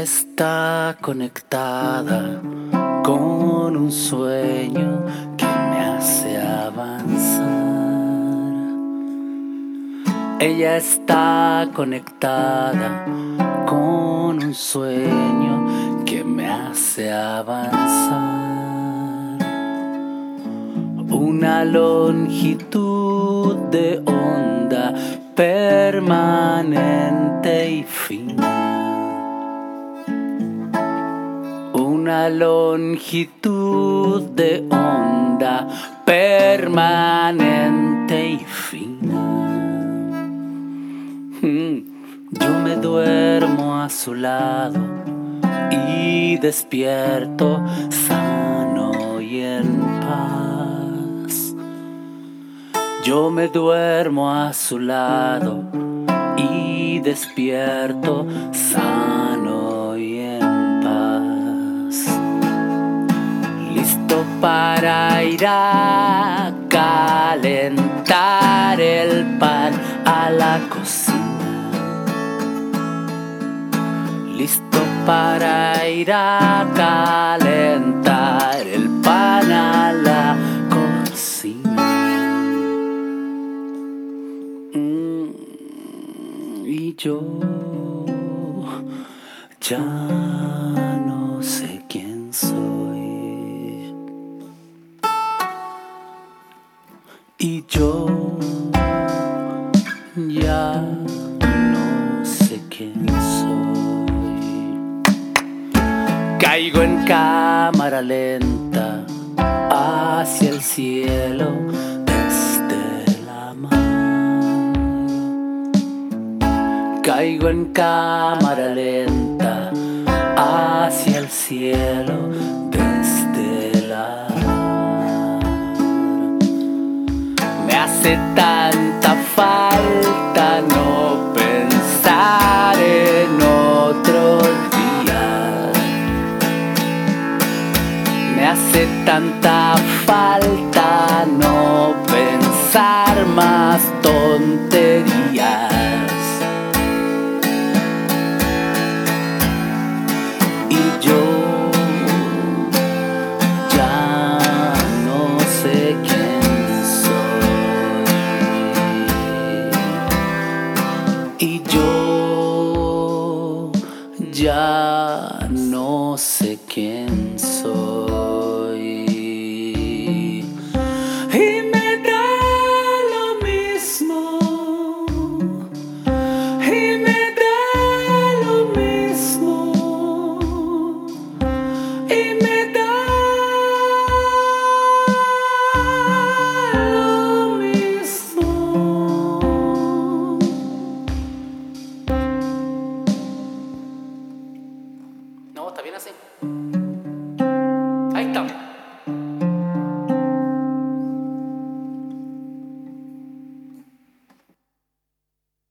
está conectada con un sueño que me hace avanzar. Ella está conectada con un sueño que me hace avanzar. Una longitud de onda permanente y fina. Una longitud de onda permanente y fina. Yo me duermo a su lado y despierto sano y en paz. Yo me duermo a su lado y despierto sano y en paz. Listo para ir a calentar el pan a la cocina. Listo para ir a calentar el pan a la cocina. Y yo ya no sé quién soy. Y yo ya no sé quién soy. Caigo en cámara lenta hacia el cielo desde la mar. Caigo en cámara lenta hacia el cielo desde la mar. Me hace tanta falta no pensar en otro día. Me hace tanta falta no pensar más tonterías. Y yo ya no sé quién soy. Y yo ya no sé quién soy.